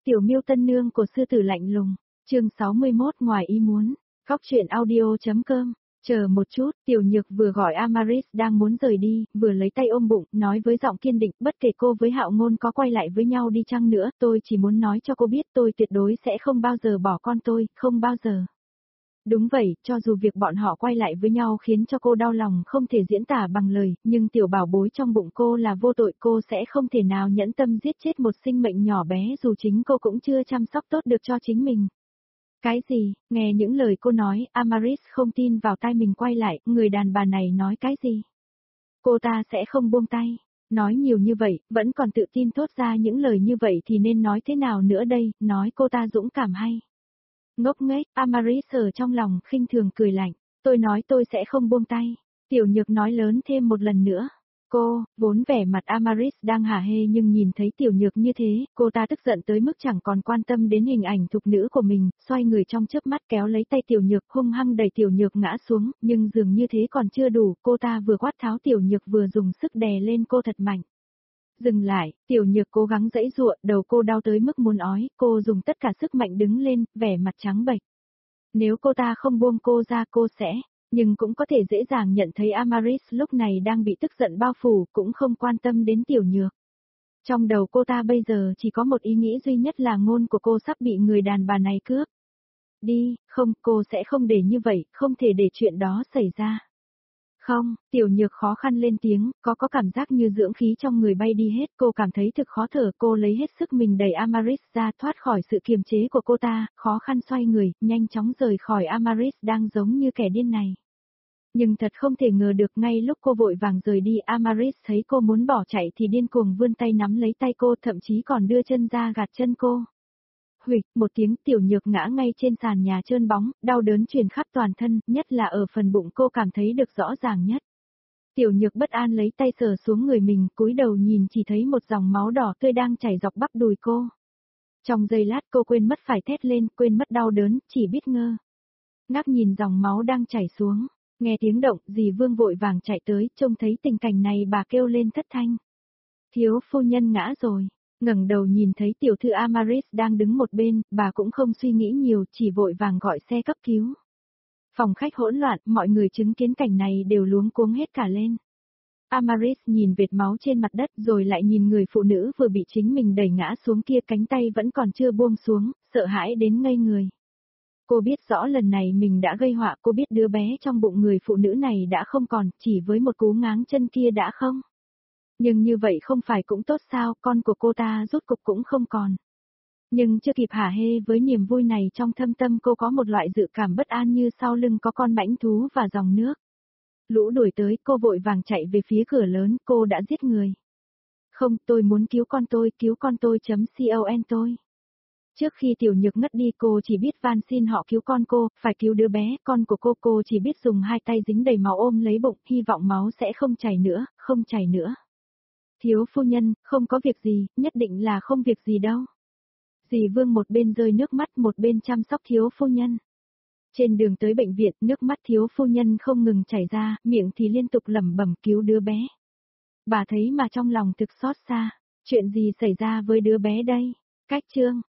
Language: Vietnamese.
Tiểu Miêu tân nương của sư tử lạnh lùng, chương 61 ngoài ý muốn, Góc truyện audio.com. Chờ một chút, Tiểu Nhược vừa gọi Amaris đang muốn rời đi, vừa lấy tay ôm bụng, nói với giọng kiên định, bất kể cô với Hạo Ngôn có quay lại với nhau đi chăng nữa, tôi chỉ muốn nói cho cô biết tôi tuyệt đối sẽ không bao giờ bỏ con tôi, không bao giờ. Đúng vậy, cho dù việc bọn họ quay lại với nhau khiến cho cô đau lòng không thể diễn tả bằng lời, nhưng tiểu bảo bối trong bụng cô là vô tội, cô sẽ không thể nào nhẫn tâm giết chết một sinh mệnh nhỏ bé dù chính cô cũng chưa chăm sóc tốt được cho chính mình. Cái gì, nghe những lời cô nói, Amaris không tin vào tai mình quay lại, người đàn bà này nói cái gì? Cô ta sẽ không buông tay. Nói nhiều như vậy, vẫn còn tự tin thốt ra những lời như vậy thì nên nói thế nào nữa đây, nói cô ta dũng cảm hay? Ngốc nghếch, Amaris ở trong lòng khinh thường cười lạnh, tôi nói tôi sẽ không buông tay. Tiểu Nhược nói lớn thêm một lần nữa. Cô, vốn vẻ mặt Amaris đang hả hê nhưng nhìn thấy Tiểu Nhược như thế, cô ta tức giận tới mức chẳng còn quan tâm đến hình ảnh thục nữ của mình, xoay người trong chớp mắt kéo lấy tay Tiểu Nhược hung hăng đẩy Tiểu Nhược ngã xuống, nhưng dường như thế còn chưa đủ, cô ta vừa quát tháo Tiểu Nhược vừa dùng sức đè lên cô thật mạnh. Dừng lại, Tiểu Nhược cố gắng giãy giụa, đầu cô đau tới mức muốn ói, cô dùng tất cả sức mạnh đứng lên, vẻ mặt trắng bệch. Nếu cô ta không buông cô ra cô sẽ, nhưng cũng có thể dễ dàng nhận thấy Amaris lúc này đang bị tức giận bao phủ, cũng không quan tâm đến Tiểu Nhược. Trong đầu cô ta bây giờ chỉ có một ý nghĩ duy nhất là ngôn của cô sắp bị người đàn bà này cướp. Đi, không, cô sẽ không để như vậy, không thể để chuyện đó xảy ra. Không, Tiểu Nhược khó khăn lên tiếng, có cảm giác như dưỡng khí trong người bay đi hết, cô cảm thấy thực khó thở, cô lấy hết sức mình đẩy Amaris ra thoát khỏi sự kiềm chế của cô ta, khó khăn xoay người, nhanh chóng rời khỏi Amaris đang giống như kẻ điên này. Nhưng thật không thể ngờ được ngay lúc cô vội vàng rời đi, Amaris thấy cô muốn bỏ chạy thì điên cuồng vươn tay nắm lấy tay cô, thậm chí còn đưa chân ra gạt chân cô. Huỵch, một tiếng, Tiểu Nhược ngã ngay trên sàn nhà trơn bóng, đau đớn truyền khắp toàn thân, nhất là ở phần bụng cô cảm thấy được rõ ràng nhất. Tiểu Nhược bất an lấy tay sờ xuống người mình, cúi đầu nhìn chỉ thấy một dòng máu đỏ tươi đang chảy dọc bắp đùi cô. Trong giây lát cô quên mất phải thét lên, quên mất đau đớn, chỉ biết ngơ ngác nhìn dòng máu đang chảy xuống. Nghe tiếng động, dì Vương vội vàng chạy tới, trông thấy tình cảnh này bà kêu lên thất thanh. Thiếu phu nhân ngã rồi. Ngẩng đầu nhìn thấy tiểu thư Amaris đang đứng một bên, bà cũng không suy nghĩ nhiều, chỉ vội vàng gọi xe cấp cứu. Phòng khách hỗn loạn, mọi người chứng kiến cảnh này đều luống cuống hết cả lên. Amaris nhìn vệt máu trên mặt đất rồi lại nhìn người phụ nữ vừa bị chính mình đẩy ngã xuống kia, cánh tay vẫn còn chưa buông xuống, sợ hãi đến ngây người. Cô biết rõ lần này mình đã gây họa, cô biết đứa bé trong bụng người phụ nữ này đã không còn, chỉ với một cú ngáng chân kia đã không. Nhưng như vậy không phải cũng tốt sao, con của cô ta rốt cục cũng không còn. Nhưng chưa kịp hả hê với niềm vui này, trong thâm tâm cô có một loại dự cảm bất an như sau lưng có con mãnh thú và dòng nước. Lũ đuổi tới, cô vội vàng chạy về phía cửa lớn, cô đã giết người. Không, tôi muốn cứu con tôi.com tôi. Trước khi Tiểu Nhược ngất đi cô chỉ biết van xin họ cứu con cô, phải cứu đứa bé, con của cô chỉ biết dùng hai tay dính đầy máu ôm lấy bụng, hy vọng máu sẽ không chảy nữa, không chảy nữa. Thiếu phu nhân, không có việc gì, nhất định là không việc gì đâu. Dì Vương một bên rơi nước mắt một bên chăm sóc thiếu phu nhân. Trên đường tới bệnh viện, nước mắt thiếu phu nhân không ngừng chảy ra, miệng thì liên tục lẩm bẩm cứu đứa bé. Bà thấy mà trong lòng thực xót xa, chuyện gì xảy ra với đứa bé đây? Cách chương.